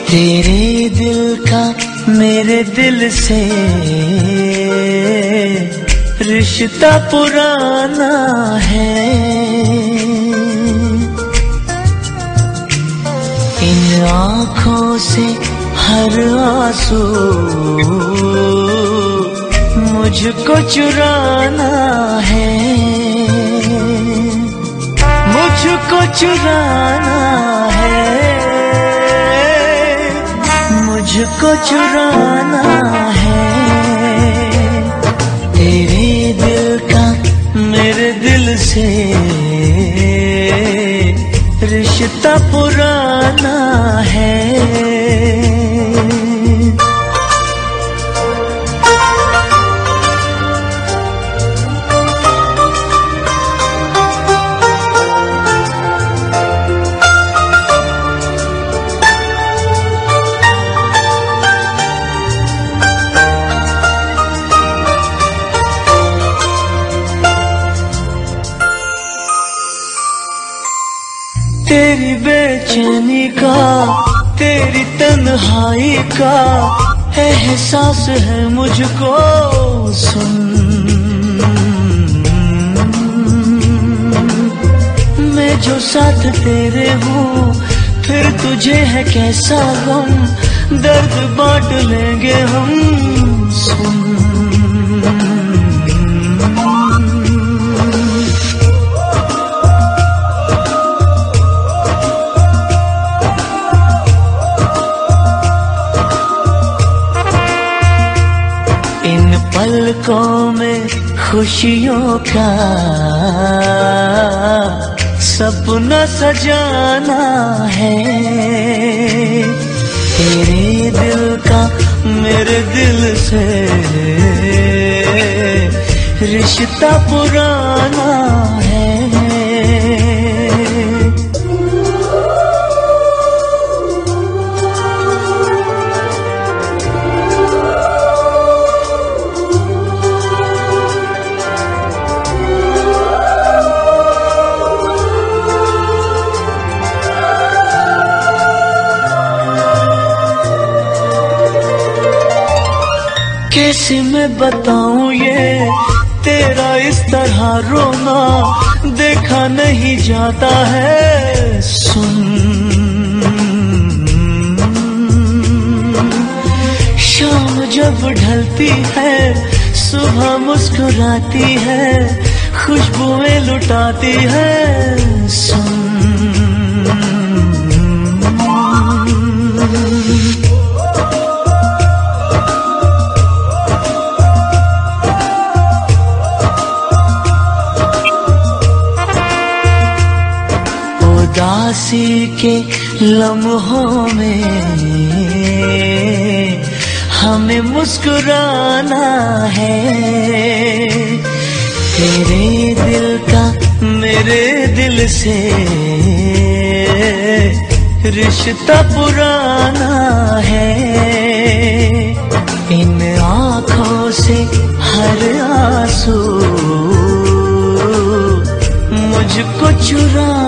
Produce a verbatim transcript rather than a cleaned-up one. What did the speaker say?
तेरे दिल का मेरे दिल से रिश्ता पुराना है। इन आँखों से हर आंसू मुझको चुराना है, मुझको चुराना है, मुझको चुराना है। तेरे दिल का मेरे दिल से रिश्ता पुराना है। तेरी बेचैनी का, तेरी तन्हाई का एहसास है मुझको, सुन। मैं जो साथ तेरे हूँ फिर तुझे है कैसा गम, दर्द बांट लेंगे हम, सुन। पलकों में खुशियों का सपना सजाना है। तेरे दिल का मेरे दिल से रिश्ता पुराना है। कैसे मैं बताऊं ये तेरा इस तरह रोना, देखा नहीं जाता है, सुन। शाम जब ढलती है सुबह मुस्कुराती है, खुशबुएं लुटाती है, सुन। उदासी के लम्हों में हमें मुस्कुराना है। तेरे दिल का मेरे दिल से रिश्ता पुराना है। इन आँखों से हर आंसू मुझको चुरा